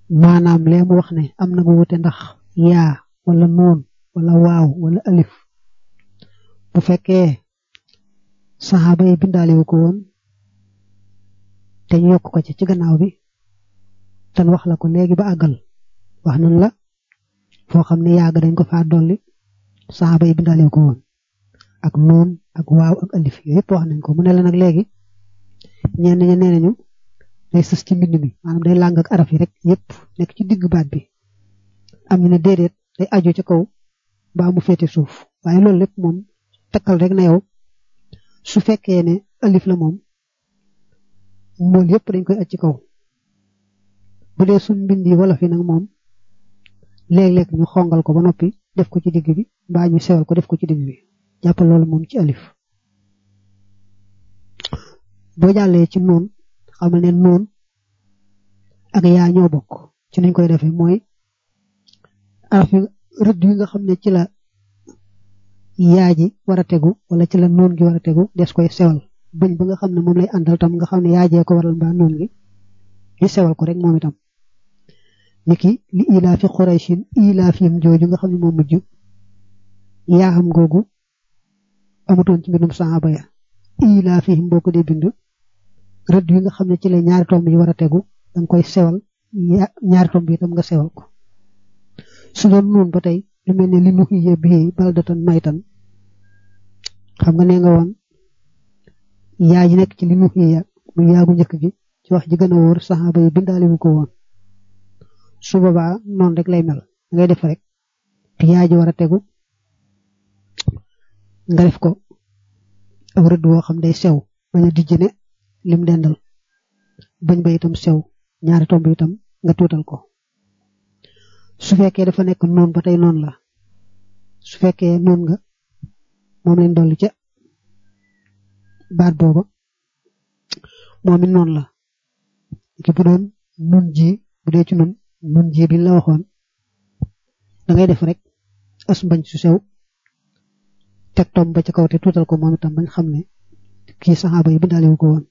maanaam lee mu wax ne am na bu wute ndax yaa wala noon wala waaw wala alif bu fekkee saxaaba yi bindaale wu ko woon te ñu yokk ko ci gannaaw bi tan wax la ko léegi ba àggal wax nañ la foo xam ne yaaga dañ ko faa dolli saxaaba yi bindaale wu ko woon ak noon ak waaw ak alif yooyu yëpp wax nañ ko mu ne la nag léegi ñenn ñi nee nañu day sës ci mbind mi maanaam day làng ak araf yi rek yëpp nekk ci digg baat bi am ñu ne déedéet day aju ci kaw mbaa mu féete suuf waaye loolu lépp moom takkal rek na yow su fekkee ne alif la moom mool yëpp dañ koy aj ci kaw bu dee suñ mbind yi wolof yi nag moom léeg-léeg ñu xongal ko ba noppi def ko ci digg bi mbaa ñu sewal ko def ko ci digg bi jàppal loolu moom ci alif boo jàllee ci noon xamal ne noon ak yaa ñoo bokk ci niñ koy defee mooy araf yi rëdd yi nga xam ne ci la yaa ji war a tegu wala ci la noon gi war a tegu des koy sewal bëñ ba nga xam ne moom lay àndal tam nga xam ne yaajee ko waral mbaa noon gi ñu sewal ko rek moom itam niki li ilaafi Qurayshin ilaafihim jooju nga xam ne moom mujj yaa xam googu amutoon ci mbindum saxaaba ya ilaafihim boo ko dee bind rëdd yi nga xam ne ci la ñaari tomb yi war a tegu danga koy sewal ñaari tomb yi itam nga sewal ko su doon noonu ba tey lu mel ne li nuhiya bihi baldatan maytan xam nga nee nga woon yaa ji nekk ci li nuhiya mu yaagu njëkk gi ci wax ji gën a wóor saxaaba yi bindaale wu ko woon su boobaa noonu rek lay mel ngay def rek te yaa ji war a tegu nga def ko aw rëdd woo xam day sew bañ a dijj ne lim dendal bañ ba itam sew ñaari tomb itam nga tuutal ko su fekkee dafa nekk noonu ba tey noonu la su fekkee noonu nga moom lañ dolli ca baat booba moom it noonu la ki bu doon nun ji bu dee ci nun ji bi la waxoon da ngay def rek as mbañ su sew teg tomb ba ca kaw te tuutal ko moom itam bañ xam ne kii saxaaba yi bindaale wu ko woon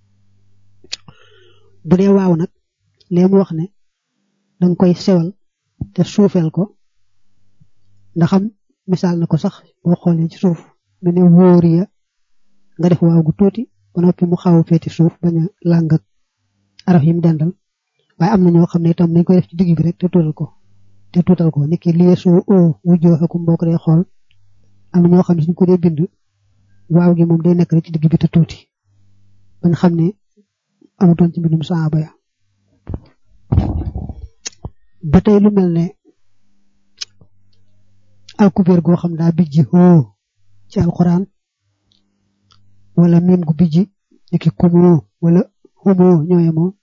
bu dee waaw nag lee mu wax ne danga koy sewal te suufeel ko ndaxam misaal na ko sax boo xoolee ci suuf mel ne wóoriya nga def waaw gu tuuti ba noppi mu xaw a féeti suuf bañ a làng ak araf yi mu dendal waaye am na ñoo xam ne itam dañ koy def ci digg bi rek te tuutal ko niki lii soo oo wujjooxakum boo ko dee xool am na ñoo xam ne suñ ko dee bind waaw gi moom day nekk rek ci digg bi te tuuti bañ xam ne amutoon ci mbindum saaba ya ba tey lu mel ne alkubeer goo xam daa bijji hoo ci alquran wala miim gu bijji niki kumoo wala humoo ñooye moo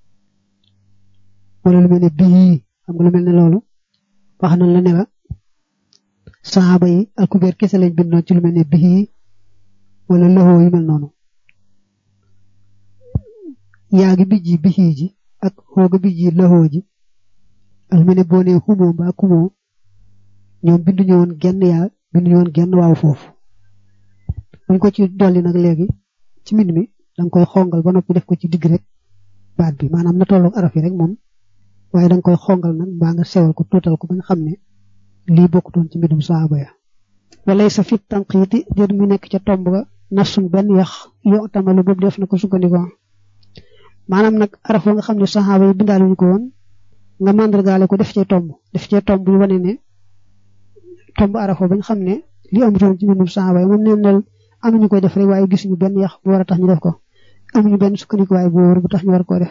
wala lu mel ne bii xam nga lu mel ne loolu wax nañ la ne la saaba yi alkubeer kese lañ bindoon ci lu mel ne bii wala loxoo yu mel noonu yaa gi bijji bii ji ak xoo ga bijji loxoo ji ak lu mel ne boo nee xumoo mbaa kumoo ñoom binduñu woon genn yaa binduñu woon genn waaw foofu buñ ko ci dolli nag léegi ci mbind mi danga koy xongal ba noppi def ko ci digg rek baat bi maanaam na tolloog araf yi rek moom waaye danga koy xongal nag mbaa nga sewal ko tuutal ko ba nga xam ne lii bokkutoon ci mbindum saaba ya walay sa fit tanqiiti jot mu nekk ca tomb ga nasun benn yax yoo tamalu boobu def na ko sukkandikoo maanaam nag araf wa nga xam ne saxaaba yi bindaale ñu ko woon nga màndargaale ko def cee tomb yu wane ne tomb araf wa bañ xam ne li amutoon ci mbindum saxaaba yi moom neen nel amuñu koy def rek waaye gisuñu benn yax bu war a tax ñu def ko amuñu benn sukkandikuwaay bu wóor bu tax ñu war koo def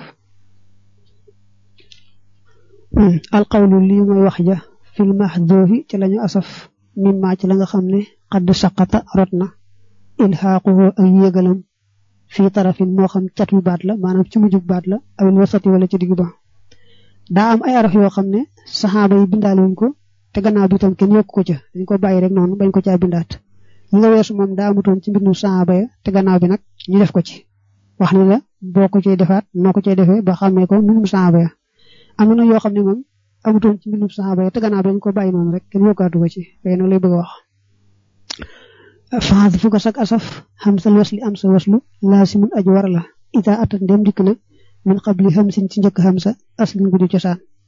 alqawlu lii mooy wax ja fil mahdufi ci lañu asaf mimma ci la nga xam ne xadd saqata rot na ilhaaquhu ak yéegalam fii tarafin moo xam catu baat la maanaam ci mujjug baat la awil wasati wala ci digg ba daa am ay araf yoo xam ne saxaaba yi bindaale wuñ ko te gannaaw bi itam kenn yokku ko ca dañ ko bàyyi rek noonu bañ ko caa bindaat ñi nga weesu moom daa amutoon ci mbindum saxaaba ya te gannaaw bi nag ñu def ko ci wax ne la boo ko cay defaat noo ko cay defee ba xàmmee ko mbindum saxaaba ya am na yoo xam ne moom amutoon ci mbindum saxaaba ya te gannaaw bi dañ ko bàyyi noonu rek kenn yokkaatu ko ci fay noonu lay bëgg a wax faxas fu ko sak asaf xamsal wasli am sa waslu laasimun aji war la ita ata ndem dikk na min qabli xamsin ci njëkk xamsa aslin guddi cosaan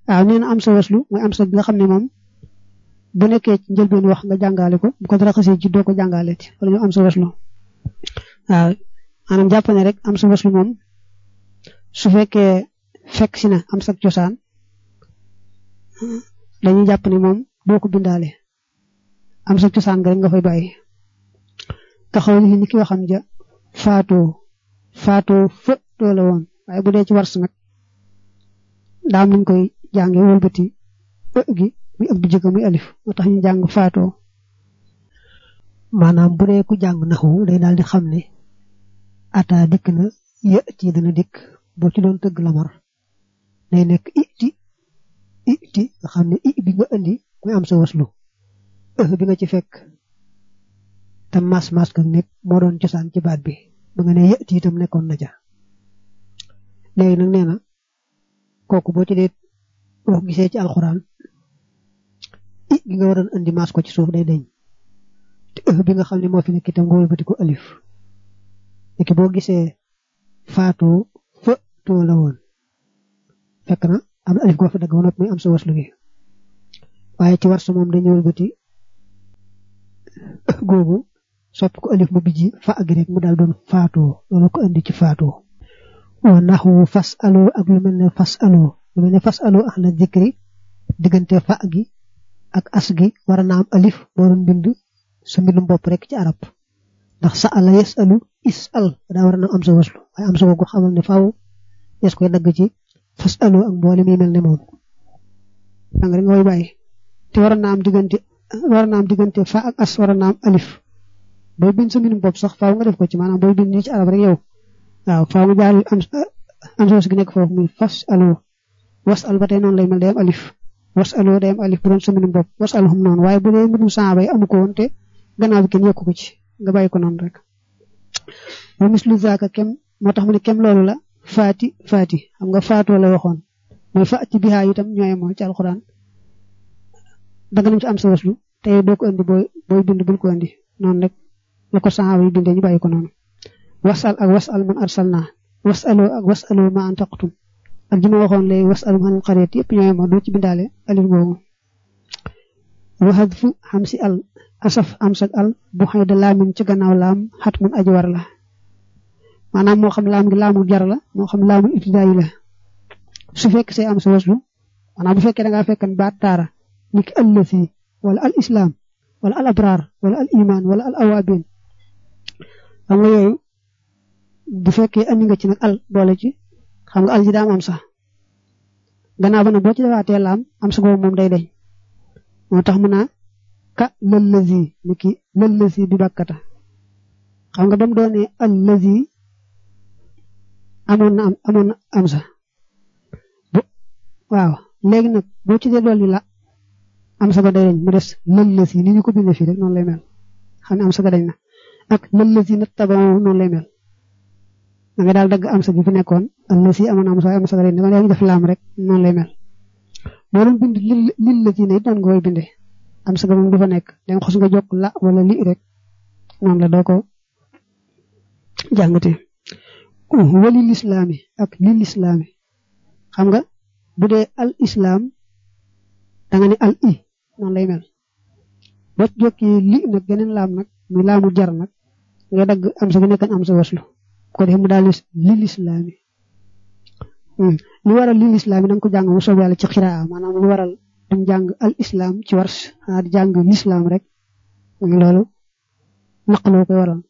waaw nee na am sa waslu mooy am sa bi nga xam ne moom bu nekkee ci njëlbeen wax nga jàngale ko bu ko dara xasee ci doo ko jàngaleeti wala ñu am sa waslu waaw maanaam jàpp ne rek am sa waslu moom su fekkee fekk si na am sa cosaan dañuy jàpp ne moom doo ko bindaale am sa cosaan nga rek nga fay bàyyi taxaw li ni ki waxam ja faatoo fa too la woon waaye bu dee ci wars nag daa muñ koy jànge wëlbati gi muy ëpp jëkk muy alif moo tax ñu jàng faatoo maanaam bu dee ku jàng naxu day daal di xam ne ata dikk na yë ci dana dikk boo ci doon tëgg lamar day nekk iti nga xam ne bi nga indi muy am sa waslu bi nga ci fekk te mas ka nekk moo doon cosaan ci baat bi ba nga ne yëti itam nekkoon na ja léegi nag nee na kooku boo ci dee boo gisee ci alxuraan gi nga waroon indi mas ko ci suuf day deñ te bi nga xam ne moo fi nekk itam nga wëlbati ko alif léegi boo gisee faatoo fa too la woon fekk na am alif goo fa dagg ba noppi muy am sa waslu gi waaye ci war sa moom dañu wëlbati googu soppi ko alif mu bijji fa ak rek mu daal doon faatoo loolu ko indi ci faatoo wa naxwu fas aloo ak lu mel ne fas aloo ahla dikri diggante fa gi ak as gi war na am alif boo doon bind sa mbindum bopp rek ci arab ndax sa ala yasalu isal daa war na am sa waslu waaye am sa googu xamal ne faaw des koy dagg ci fas aloo ak mboole mi mel ne moom danga rek nga koy bàyyi te war na am diggante fa ak as war na am alif booy bind sa mbindum bopp sax faaw nga def ko ci maanaam booy bind nii ci arab rek yow waaw faaw nga jaar am sa gi nekk foofu muy fas aloo was al ba tey noonu lay mel day am alif was aloo day am alif bu doon sa mbindum bopp was alhum noonu waaye bu dee mbindum saaba yi amu ko woon te gannaaw bi kenn yokku ko ci nga bàyyi ko noonu rek wa mislu zaaka kem moo tax mu ne kem loolu la faati xam nga faatoo la waxoon mooy faati bihaa itam ñooy moo ci alxuraan danga nañ ci am sa waslu te doo ko indi booy bind bul ko indi noonu rek la ko saaba yi bindee ñu bàyyi ko noonu wasal ak wasal man arsalna wasaloo ak wasaloo ma antaqtum ak ji ma waxoon léegi wasalum xanil xareet yëpp ñooy moo doo ci bindaale alif boobu waxad fu xam si al asaf am sag al bu xëy da laamin ci gannaaw laam xat mun aji war la maanaam moo xam laam gi laamul jar la moo xam laamul ibtidaa yi la su fekk say am sa waslu maanaam bu fekkee da ngaa fekkan baat taara niki allasi wala al islam wala al abraar wala al iman wala al awaabin xam nga yooyu bu fekkee andi nga ci nag al boole ci xam nga al ji daa am sax gannaaw ba nag boo ci defaatee laam am sa boobu moom day deñ moo tax mu naa ka lallazi niki lallazi bi bakkata xam nga ba mu doonee allazi amoon na am sax waaw léegi nag boo ci dee dolli la am sa ba day deñ mu des lallazi ni ñu ko bindee fii rek noonu lay mel xam ne am sa ga dañ na ak lallazi na tabaxoo noonu lay mel da nga daal dagg am sa bi fi nekkoon allazi amoon am sa waaye am sa ga dañ na yaa ngi def laam rek noonu lay mel boo doon bind lil la ci ne it doon nga koy bindee am sa ga moom du fa nekk da nga xos nga jokk la wala li rek noonu la doo ko jàngate wali lislaami ak lil islaami xam nga bu dee al islam da nga ne al i noonu lay mel boo jokkee li nag geneen laam nag muy laamu jar nag nga dagg am sa gi nekkan am sa waslu ko def mu daal lil islaami li waral lil islaami da nga ko jàng mu soob yàlla ci xiraa maanaam lu waral duñ jàng al islam ci wars di jàng l'islam rek loolu naqaloo koy waral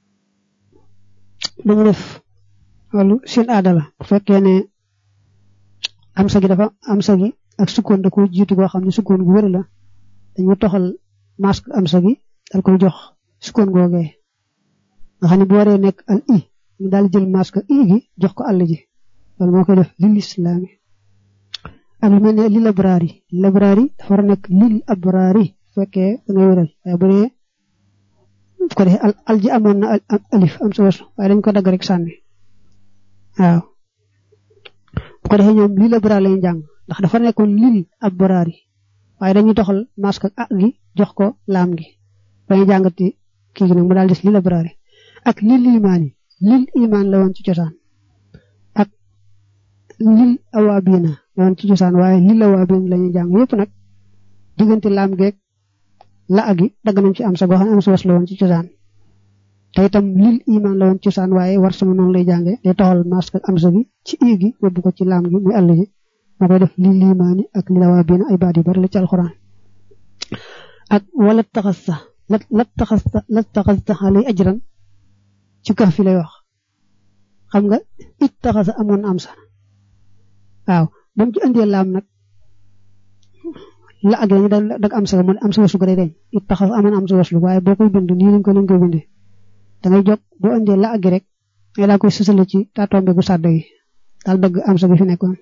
dañu def loolu seen aada la bu fekkee ne am sa gi dafa am sa gi ak sukkoon da ko jiitu goo xam ne sukkoon gu wër la dañu toxal masque am sa gi dal koy jox sukkoon googee nga xam ne bu waree nekk al i ñu daal jël masque i gi jox ko àll ji loolu moo koy def lil islaami ak lu mel ne lil abraari dafa war a nekk lil abraari fekkee da ngay wéral waaye bu dee bu ko defee al ji amoon na alif am sa wasu waaye dañ ko dagg rek sànni waaw bu ko defee ñoom lil abraari lañu jàng ndax dafa nekkoon lil abraari waaye dañuy doxal masque ak gi jox ko laam gi bañu jàngati kii gi nag mu daal des lil abraari ak lil imaan la woon ci cosaan ak lil awaabina yoon ci cosaan waaye li la waa bin lañu jàng yépp nag diggante laam geeg la agi dagg nañ ci am sa goo xam ne am sa was la woon ci cosaan te itam lil iman la woon ci cosaan waaye war sama noonu lay jànge day taxal mask ak am sa gi ci ii gi yóbbu ko ci laam gi muy àll gi moo koy def lil imaani ak li la waa bin ay baat yu bari la ci alxuraan ak wala taxasta la taxasta xalay ajran ci kaf fi lay wax xam nga it taxasa amoon am sa waaw ba mu ci andee laam nag la ak lañu dag am sa mo am sa wasu ko day deñ it taxas amoon am sa wasu waaye boo koy bind nii lañ koy bindee da ngay jóg boo andee la ak rek ngay daa koy sësale ci tatombe gu sàdd gi daal dëgg am sa gi fi nekkoon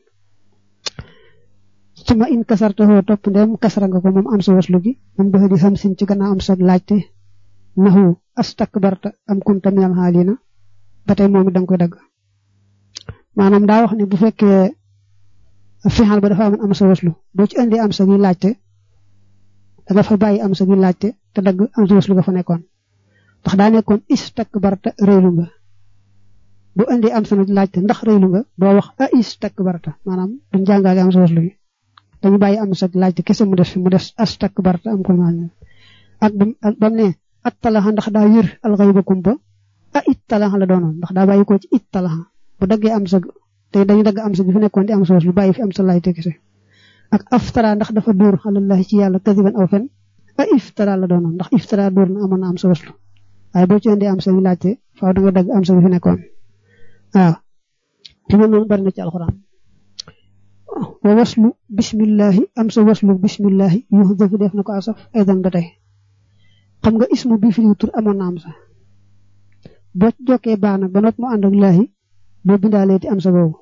suma in kasartaxoo topp ndem kasara nga ko moom am sa waslu gi moom dafa di xam sin ci gannaaw am sa laajte naxu astakbarta am kunta minal xaalina ba tey moom it danga koy dagg maanaam daa wax ne bu fekkee fixal ba dafa am sa waslu boo ci indi am sa gi laajte da nga fa bàyyi am sa gi laajte te dagg am sa waslu nga fa nekkoon ndax daa nekkoon istakbarta rëylu nga bu indi am sa laajte ndax rëylu nga doo wax a istakbarta maanaam duñ jàngaale am sa waslu gi dañu bàyyi am sa laajte kese mu des astakbarta am ko maanaam ak bam ne attalaxa ndax daa yër alxayba kumpa a ittalaxa la doonoon ndax daa bàyyi ko ci ittalaxa bu daggee am sa te dañu dagg am sa bi fi nekkoon di am sa waslu bàyyi fi am sa laajte kese ak aftara ndax dafa dóor alallahi ci yàlla kadiban aw fen a iftara la doonoon ndax iftara dóor na amoon na am sa waslu waaye boo ci indi am sa bi laajte faaw da nga dagg am sa bi fi nekkoon waaw te moom noonu bari na ci alxuraan wa waslu bismillahi am sa waslu bismillahi yu dafa def na ko asaf aydan ba tey xam nga ismu bi fi tur amoon na am sa boo ci jokkee baax nag ba nopp mu ànd ak laahi boo bindaalee ti am sa boobu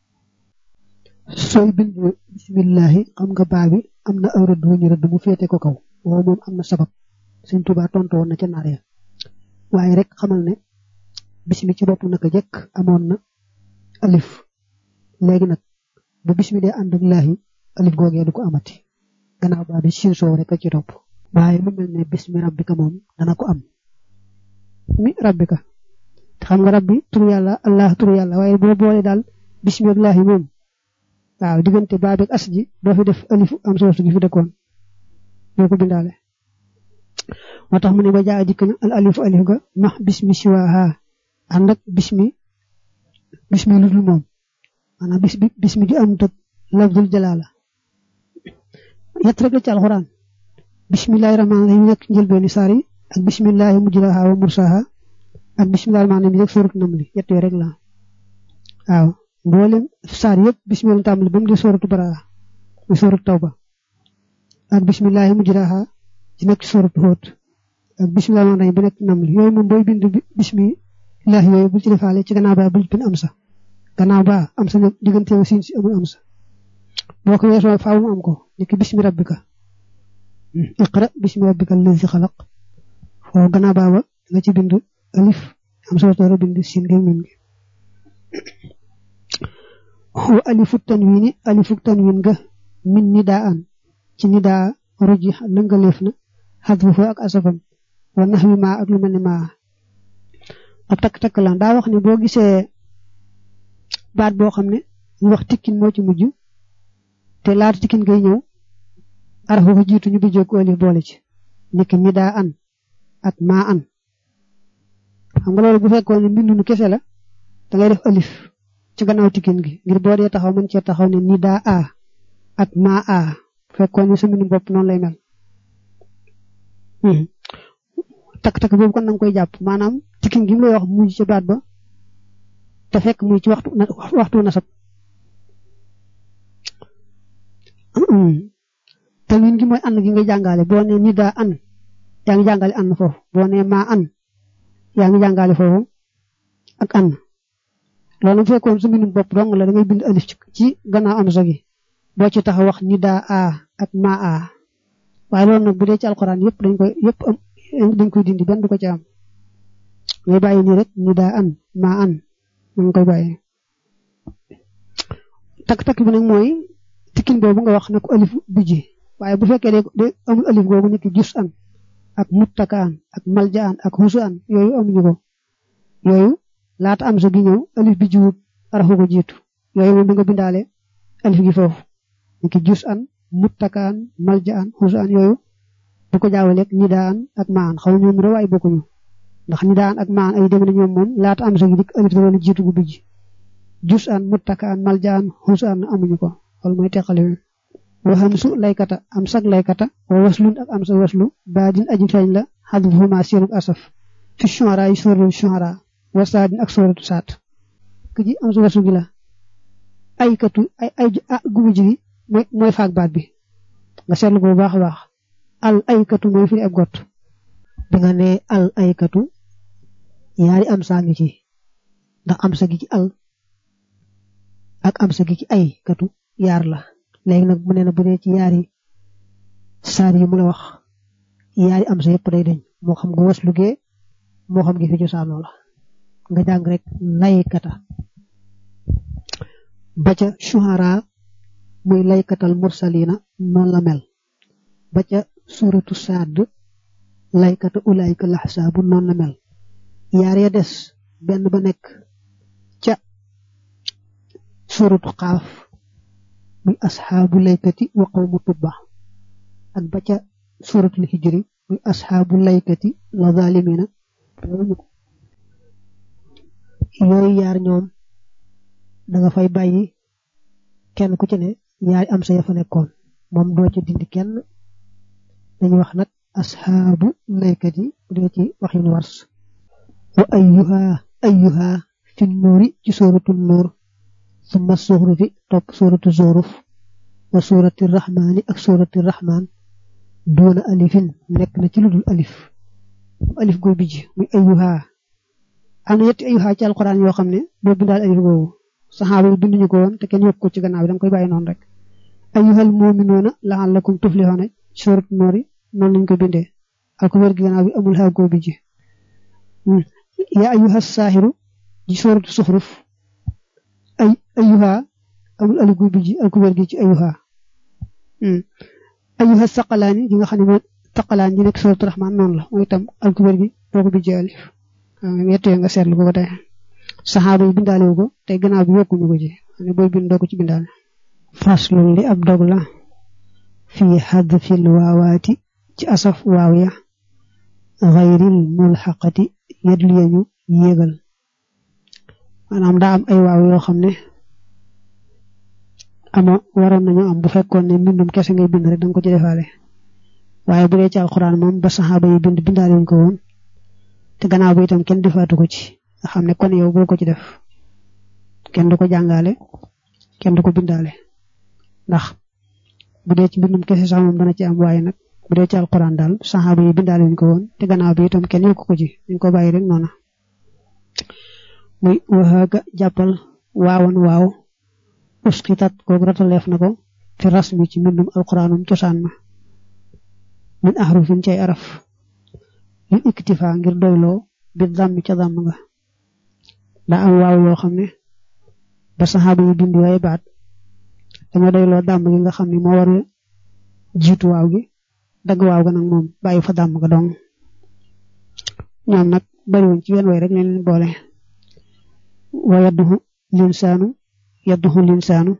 sooy bind bismillahi xam nga baa bi am na aw rëdd wu ñu rëdd mu féete ko kaw woo moom am na sabab Sëñ Tuubaa tontu woon na ca naar ya waaye rek xamal ne bismi ci bopp naka jëkk amoon na alif léegi nag bu bismi dee ànd ak laahi alif googee du ko amati gannaaw baa bi siin soow rek a ci topp waaye lu mel ne bismi rabbika moom dana ko am mi rabbika te xam nga rabbi tur yàlla allah tur yàlla waaye boo boole daal bismi ak laahi moom waaw diggante baa beeg as ji doo fi def alif am sa wasu gi fi dëkkoon doo ko bindaale moo tax mu ne ba jaa dikk na al alifu alif ga max bismi siwaaha ànd ak bismi lu dul moom maanaam bismi di am tëg lafdul jalaala yett rek la ci alxuraan bismillahi rahmaani rahim nekk njëlbeeni saar yi ak bismillahi mujraha wa mursaha ak bismillahi rahmaani rahim rek suuratu namli yett yooyu rek la waaw mboolem saar yëpp bismillahi tàmbali ba mu di suuratu baraa muy suuratu tawba ak bismillahi mujraha ci nekk suuratu Huud ak bismillahi rahmaani rahim bi nekk namli yooyu moom booy bind bismillahi yooyu bul ci defaale ci gannaaw baa bul bind am sa gannaaw baa am sa nag diggante wa siin si amul am sa boo ko weesoo faaw mu am ko nekk bismi rabbika iqra bismi rabbika allazi xalaq foofu gannaaw baa ba nga ci bind alif am sa war a bind siin gi mim gi wa alifu tanwin ga min nidaan ci nidaa ruji lëngaleef na xadfu fa ak asafam wa naxwi maa ak lu mel ne maa ab takk-takk la daa wax ne boo gisee baat boo xam ne ñu wax tikkin moo ci mujj te laata tikkin ngay ñëw araf ko jiitu ñu bijjoo ko alif boole ci niki nidaa an ak maa an xam nga loolu bu fekkoon ne mbindunu kese la da ngay def alif ci gannaaw tikkin gi ngir boo dee taxaw mën cee taxaw ne nidaa a ak maa a bu fekkoon ne sa mbindu bopp noonu lay mel takk-takk boobu kon na nga koy jàpp maanaam tikkin gi mu lay wax mujj ci baat ba te fekk muy ci waxtu nasab tanwin gi mooy an gi nga jàngale boo ne nidaa an yaa ngi jàngale an foofu boo ne maa an yaa ngi jàngale foofu ak an loolu bu fekkoon su mbindum bopp dong la da ngay bind alif ci gannaaw am sa gi boo ci tax wax nidaa a ak maa a waaye loolu nag bu dee ci alxuraan yëpp dañ koy dindi benn du ko ci am ngay bàyyi nii rek nidaa an maa an mu ngi koy bàyyi takk-takk bi nag mooy tikkin boobu nga wax na ko alif bijji waaye bu fekkee de amul alif googu nit ki jus an ak muttaka an ak malja an ak husu an yooyu amuñu ko yooyu laata am sa gi ñëw alif bijji wut arafu ko jiitu yooyu moom bi nga bindaale alif gi foofu niki jus an muttakaan maljaan xusaan yooyu bu ko jaawaleeg nidaan ak maan xaw ñoom rewaay bokkuñu ndax nidaan ak maan ay dem na ñoom moom laata am sa gi dik alif doon jiitu gu bijj jus an muttakaan maljaan xusaan amuñu ko wal mooy teqale wa hamsu laykata am sag laykata wa waslun ak am sa waslu baadin aji feeñ la xadfuhuma seenuk asaf fi shu'ara yi suratul shu'ara wa saadin ak suratu saat ki ji am sa waslu gi la ay katu ay gu bijj gi mooy faak baat bi nga seetlu ko bu baax a baax al aykatu mooy firi ab gott da nga ne al aykatu yaari am saa ngi ci ndax am sa gi ci al ak am sa gi ci ay katu yaar la léegi nag mu ne na bu dee ci yaari saar yi mu la wax yaari am sa yëpp day deñ moo xam nga waslu gee moo xam gi fi cosaanoo la nga jàng rek laykata ba ca shuhara muy laykatal mursalina noonu la mel ba ca suratu saad laykata ulayka laxsaabu noonu la mel yaar ya des benn ba nekk ca suratu xaaf muy asxaabu laykati wa qawmu tubba ak ba ca suratul hijri muy asxaabu laykati la zalimina yooyu yaar ñoom da nga fay bàyyi kenn ku ci ne yaari am sa ya fa nekkoon moom doo ci dindi kenn dañuy wax nag asxaabu laykat yi bu dee ci waxin wars wa ayyuha fi nuuri ci suratul nuur summa zuhrufi topp suratu zuhruf wa surati rahmaani ak surati rahmaan doona alifin nekk na ci ludul alif gooy bijj muy ayyuha am na ñetti ayyuha ci alquran yoo xam ne doo bindaal alif googu saxaaba yi binduñu ko woon te kenn yokk ko ci gannaaw bi danga koy bàyyi noonu rek ayyuhal mu'minuuna la'allakum tuflihuuna ci suratu nuur noonu lañ ko bindee ak wér gi gannaaw bi amul xaw gooy bijj yaa ayyuhas saahiru ci suratu zuhruf ay ayyuha amul alif gooy bijj ak wér gi ci ayyuha ayyuha saqalaani gi nga xam ne mooy taqalaan ji nekk suratu rahmaan noonu la mooy itam ak wér gi boo ko bijjee alif yettee nga seetlu ko tey saxaaba yi bindaale wu ko tey gannaaw bi yokkuñu ko ci ne booy bind doo ko ci bindaale faslun li ab dog la fii hadfil waawaati ci asaf waaw ya xayril mulxaqati yedlu yañu yéegal maanaam daa am ay waaw yoo xam ne waroon nañu am bu fekkoon ne mbindum kese ngay bind rek danga ko ci defaale waaye bu dee ci alxuraan moom ba saxaaba yi bind bindaale wuñ ko woon te gannaaw bi itam kenn defaatu ko ci nga xam ne kon yow boo ko ci def kenn du ko jàngale kenn du ko bindaale ndax bu dee ci mbindum kese sax moom dana ci am waaye nag bu dee ci alxuraan daal saxaaba yi bindaale wuñ ko woon te gannaaw bi itam kenn yokku ko ci dañ ko bàyyi rek noona muy waxaaga jàppal waawan waaw usqitat kooku rataleef na ko fi rasmi ci mbindum alxuraanum cosaan ma min ahrufin cay araf yu iktifa ngir doyloo bi dàmm ca dàmm nga daa am waaw yoo xam ne ba saxaaba yi bind yooyu baat dañoo doyloo dàmm gi nga xam ne moo war a jiitu waaw gi dagg waaw ga nag moom bàyyi fa dàmm ga dong ñoom nag bariwuñ ci wenn way rek leen boole wa yadduhu linsaanu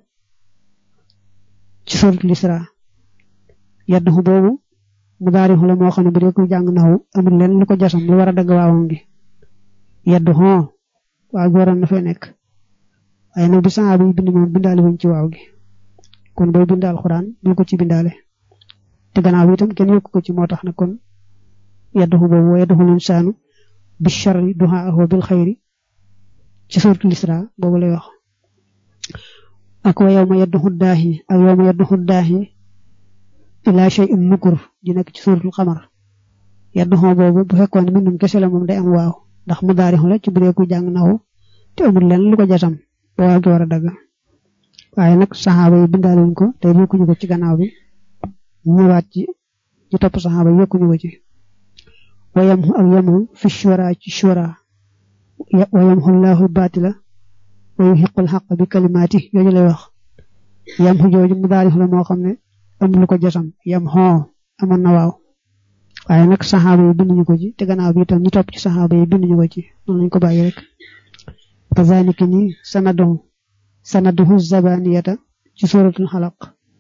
ci suratul Isra yadduhu boobu mu daari xula moo xam ne bu dee kuy jàng naxu amul leen lu ko jasam lu war a dagg waawam gi yadduhu waaw gi waroon na fee nekk waaye nag bi saxaaba yi bind moom bindaale wuñ ci waaw gi kon booy bind alxuraan bul ko ci bindaale te gannaaw bi itam kenn yokku ko ci moo tax nag kon yadduhu boobu wa yadduhu linsaanu bi sharri duhaahu bil xayri ci suratul Isra boobu lay wax ak wa yawma yadduhu daahi ak yawma yadduhu daahi ila shay'in nukur di nekk ci suratul xamar yadduhu boobu bu fekkoon ne mbindum kese la moom day am waaw ndax mu daarixu la ci bu dee kuy jàng naxu te amul leen lu ko jasam ba waaw gi war a dagg waaye nag saxaaba yi bindaale wuñ ko te yokkuñu ko ci gannaaw bi ñëwaat ci ñu topp saxaaba yi yokkuñu ko ci wa yamhu ak yamhu fi shura ci shura wa yamhu llahu baatila wa yuhiqqul haqqa bi kalimaati yooyu lay wax yamhu jooju mu daarixu la moo xam ne amul lu ko jasam yamhu amoon na waaw waaye nag saxaaba yi binduñu ko ci te gannaaw bi itam ñu topp ci saxaaba yi binduñu ko ci noonu lañ ko bàyyi rek kazaalika ni sanaduhu zabaniyata ci suratul Halaq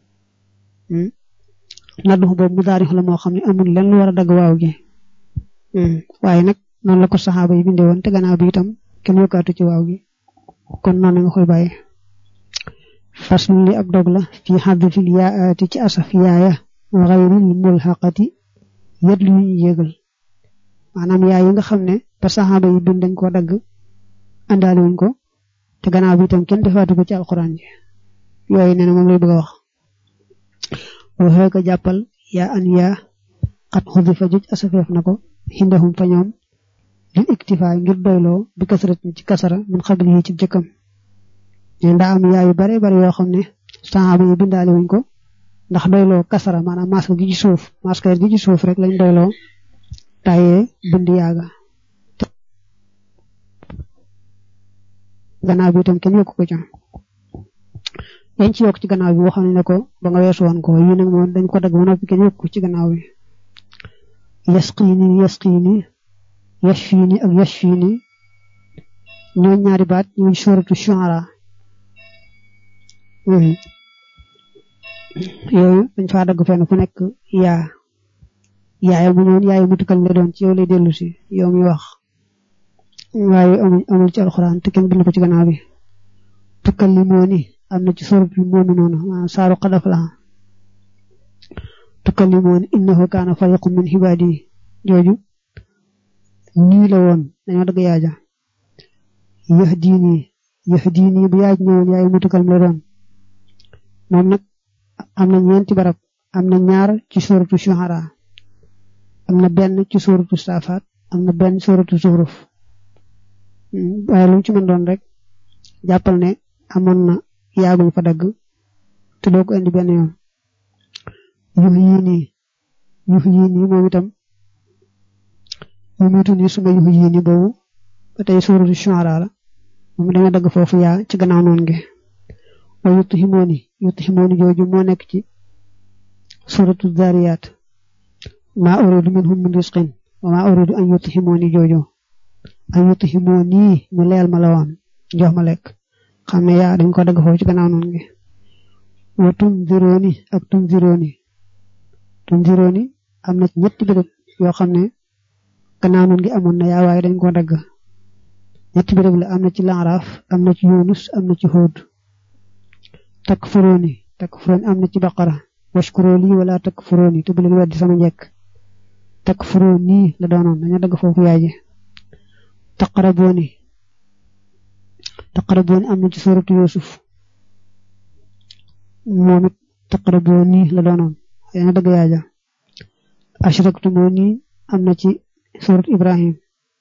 naddu boobu mudaari la moo xam ne amul lenn war a dagg waaw gi waaye nag noonu la ko saxaaba yi bindee woon te gannaaw bi itam kenn yokkaatu ci waaw gi kon noonu nga koy bàyyi faslu li ab dog la fi hadfil yaati ci asaf yaaya wa ghayril mulhaqati yet lu ñu yéegal maanaam yaay yi nga xam ne ba saxaaba yi bind dañ koo dagg àndaale wuñ ko te gannaaw bi itam kenn defaatu ko ci alquran ji yooyu nee na moom lay bëgg a wax waxee ko jàppal yaa an yaa xat xudi fa juj asafeef na ko xindahum fa ñoom lil iktifaay ngir doyloo bi kasrat ci kasara min xabli yi ci jëkkam ne ndaa am yaa yu bare bare yoo xam ne saxaaba yi bindaale wuñ ko ndax doyloo kasara maanaam masque gi ci suuf rek lañ doyloo tayee bind yaaga gannaaw bi itam kenn yokku ko ca dañ ci yokk ci gannaaw bi waxoon ne ko ba nga weesu woon ko yi nag moom dañ ko dagg ba noppi kenn yokku ci gannaaw bi yasqini yashfini ak yashfini ñoo ñaari baat ñu suratu shu'ara yooyu dañ faa dagg fenn fu nekk yaaya mu ñëwoon yaaya mu tukkal la doon ci yow lay dellu si yow mi wax waaye amul ci alxuraan te kenn bind ko ci gannaaw bi tukkal li moo ni am na ci surat bi moomu noonu saaru qad aflaha tukkal li moo ni innahu kaana fariqun min ibaadi jooju nii la woon dañoo dagg yaaja yahdini bu yaaj ñëwoon yaaya mu tukkal la doon moom nag am na ñeenti barab am na ñaar ci suratu shu'ara am na benn ci suratu safaat am na benn suratu zuhruf waaye lu ci mën doon rek jàppal ne amoon na yaaguñ fa dagg te doo ko indi benn yoon yuux yii nii moom itam yumitu ni suma yuux yii nii boobu ba tey suratu shu'ara la moom dañoo dagg foofu yaa ci gannaaw noon gi wa yutihimooni jooju moo nekk ci suratu zariyat ma uridu minhum min rizqin wa ma uridu an yutihimooni jooju an yutihimooni ñu leel ma la woon jox ma lekk xam ne yaa dañ ko dagg foofu ci gannaaw noon gi wa tunzirooni ak tunzirooni am na ci ñetti béréb yoo xam ne gannaaw noon gi amoon na yaa waaye dañ ko dagg ñetti béréb la am na ci Laaraaf am na ci Yunus am na ci Hud takfurooni am na ci Baqara washkurooli wala takfurooni te bu leen weddi sama njekk takfurooni la doonoon dañu dagg foofu yaay ji taqrabooni am na ci suratu Yusuf moom it taqrabooni la doonoon dañu dagg yaay ja ashraktumooni am na ci suratu Ibrahim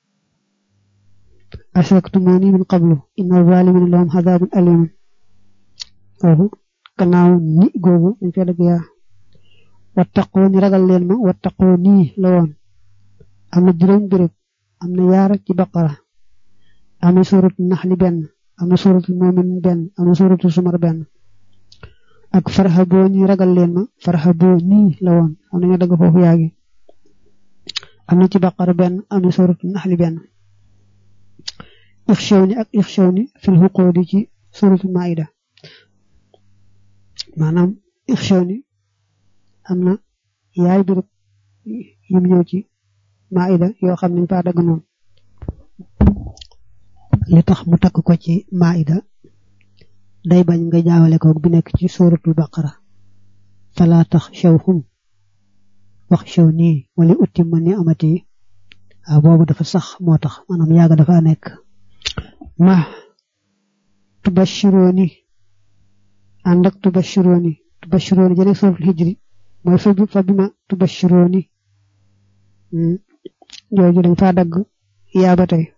ashraktumooni min qablu inna zalimina lahum adhabun alim foofu gannaaw ni googu dañ fee dagg yaa wattaqoo ni ragal leen ma wattaqoo nii la woon am na juróom béréb am na yaar ci Baqara am na suratu Naxli benn am na suratu Mu'min benn am na suratu Zumar benn ak farhaboo ni ragal leen ma farhaboo nii la woon am na ñu dagg foofu yaa gi am na ci Baqara benn am na suratu Naxli benn ixshawni ak ixshawni fil huquudi ci suratu Maida maanaam ixshawni am na yaay bi yim ñëw ci Maida yoo xam ne ñu faa dagg noonu li tax mu takk ko ci Maida day bañ nga jaawale ko bi nekk ci suratul Baqara fala taxshawhum waxshawni wala utimma ni'amati boobu dafa sax moo tax maanaam yaaga dafa nekk ma tubashironi ànd ak tubashironi jëne suratul Hijri mooy fa bi ma tubashironi jooju dañ faa dagg yaa ba tey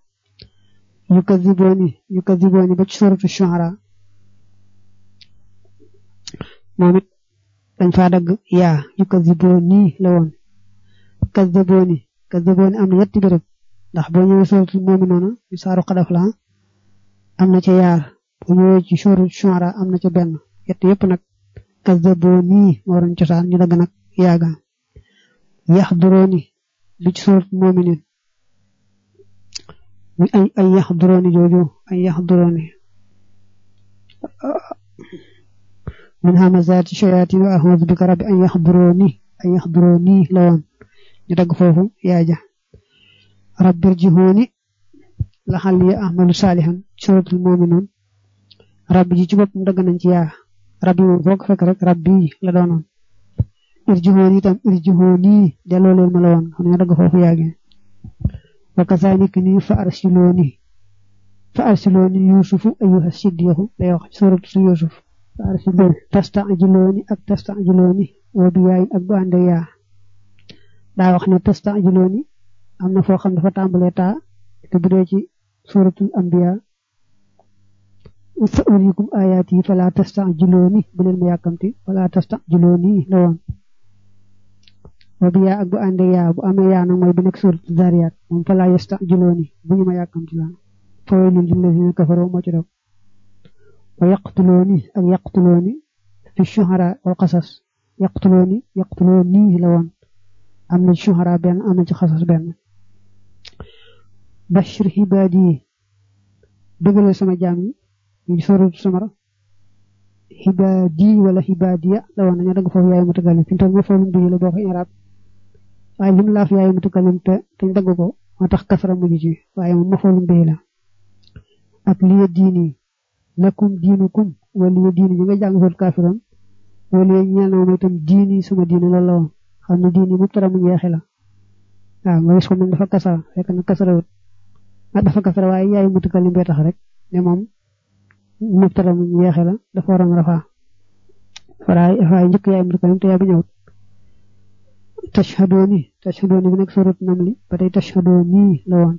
yukaziboni ba ci suratu Shu'ara moom it dañ faa dagg yaa yukaziboni la woon kazaboni am na yetti béréb ndax boo ñëwee suratu Mu'minuuna ñu saaru xadaf la am na ca yaar boo ñëwee ci suratu Shu'ara am na ca benn yett yépp nag kazaboni moo waroon cosaan ñu dagg nag yaaga yaxduroni bi ci surat Mu'minin mi ay yaxduroni jooju ay yaxduroni min hamazati shayatin wa a'udhu bika rabbi an yahduruni lawan ñu dag fofu yaaja rabbir jihuni la xal ya ahmalu salihan suratul mu'minun rabbi ji ci bop dag nañ ci ya rabbi mo fokk fekk rek rabbi la doonon irjihuni delo leen ma la won xam dag fofu yaage wa kazalika ni fa arsiluni yusufu ayyuha siddiqu lay wax suratul yusuf fa arsiluni tasta'jiluni wa biyaay ak bu ande ya da wax ne tasta'jiluni amna fo xam dafa tambale ta te bu dee ci suratul anbiya sa'urikum ayati fala tasta'jiluni bu leen ma yakamti fala tasta'jiluni lawon wa biya ak bu ande ya bu amé ya nak moy bu nek suratul zariyat mom fala yasta'jiluni bu ñu ma yakamti la fawilul lillazina kafaru mo ci def wa yaqtuluni ak yaqtuluni fi shuhara wal qasas yaqtuluni lawon amna shuhara ben amna ci qasas ben bashir hibadi degale sama jami ni suratul samara hibadi wala hibadiya lawon ñu dag fofu yaay mutakallim fi tan mo fofu bi la boko arab waye lim la fi yaay mutakallim te dag ko motax kasra mu ci waye mo fofu bi la ak liya diini lakum diinukum wala diini nga jàng fot kafiran wala ñaan mo tam diini sama diini la la xamna diini mu tara mu yeexé la nga gis ko mën dafa kasara fekk na kasara wut dafa kasara waye yaay mutakallim be tax rek ne mom mu tara mu yeexé la dafa waram rafa faay ñëk yaay mutakallim te ya bi ñëw tashhaduni bi nek surat namli batay tashhaduni la won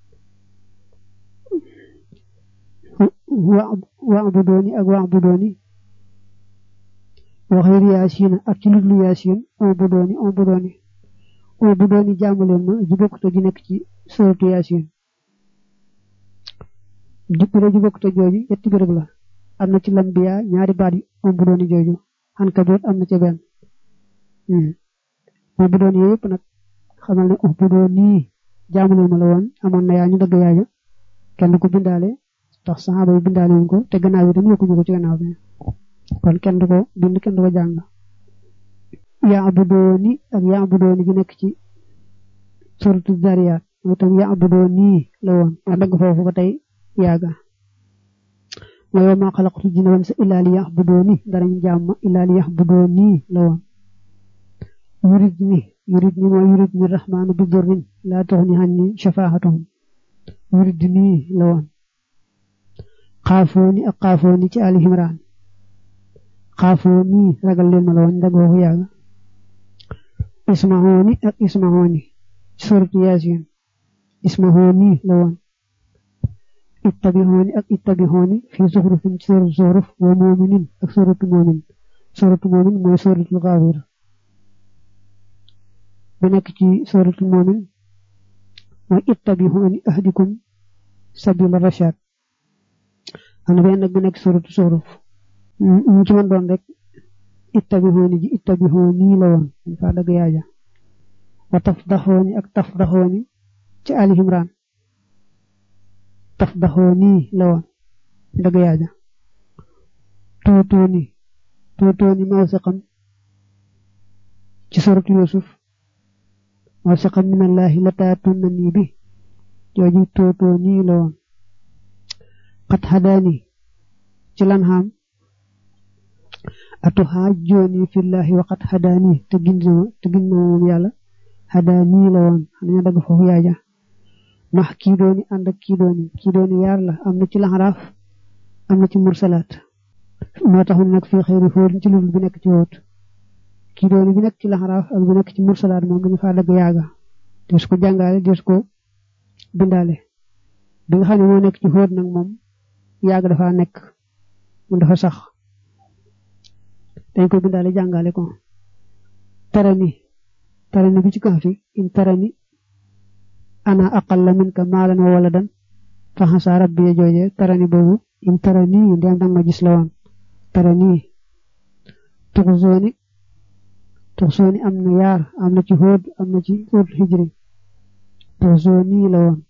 wa'buduni ak wa'buduni wa ghayr yasin ak ci lu yasin wa'buduni jaamu leen ma ji bokk to ji nekk ci suratu yasin ji bokk to jooju yetti bërëb la am na ci lambiya ñaari baat yi wa'buduni jooju han kabot am na ci benn wa'buduni yépp nag xamal ne wa'buduni jaamu leen ma la woon amoon na yaa ñu dëgg yaaja kenn ko bindaale tax sahaba yi bindale ko te gannaaw yi tam yokku ñu ko ci gannaaw bi kon kenn du ko bind kenn du ko jàng ya'buduni ak ya'buduni gi nekk ci suratul zariyat mo tam ya'buduni la woon dag fofu ba tay yaaga wa ma khalaqtu jinna wal insa illa liya'buduni darañ jamm illa liya'buduni la woon yuridni rahmanu bi dhurrin la tughni anni shafa'atuhum yuridni la woon qaafoni ci ali imran qaafoni ragal leen ma la woon ndago yaaga ismahoni suratu yasin ismahoni la woon ittabihoni fi zuhrufin suratu zuhruf wa mu'minin ak suratu mu'min mooy suratul ghafir bu nekk ci suratu mu'min mooy ittabihoni ahdikum sabila rashad ana ben nak bu nek suratu suruf ñu ci man doon rek ittabihuni la won fa dag yaaja wa tafdahuni ci ali imran tafdahuni la won dag yaaja tutuni mawsiqan ci suratu yusuf mawsiqan min allah la tatunni bi joju tutuni la won qad hadani ci lan ham atuhajjuni fillahi wa qad hadani te ginno mom yalla hadani la won ñu dag fofu yaaja max ki dooni and ak ki dooni yar la amna ci lahraf amna ci mursalat mo tax nak fi xeyri fo ci lu bi nek ci wot ki dooni bi nek ci lahraf ak bi nek ci mursalat mo ngi fa dag yaaga des ko jangale des ko bindale bi nga xamne mo nek ci hoot nak mom yaag dafa nek mu dafa sax dañ ko bindale jangale ko tarani bi ci kafi in tarani ana aqalla minka malan wa waladan fa hasa rabbi joje tarani bobu in tarani ndem dang ma gis la won tarani tuxzoni amna yar amna ci hod amna ci hod hijri tuxzoni la won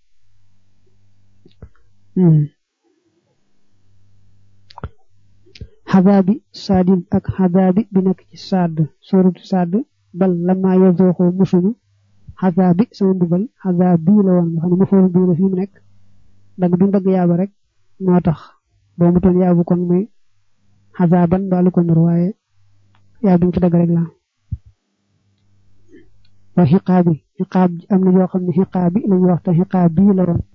xadaabi saadin ak xadaabi bi nekk ci saad suratu saad bal lama yazooxoo musuñu xadaabi sama mbugal xadaab bii la woon nga xam ne mafoon bii la fi mu nekk dagg bi mu dagg yaaba rek moo tax boo mu toon yaabu kon muy xadaaban mbaalu ko nur waaye yaa biñ ci dagg rek la wa xiqaabi xiqaab am na yoo xam ne xiqaabi lañu wax te xiqaab bii la woon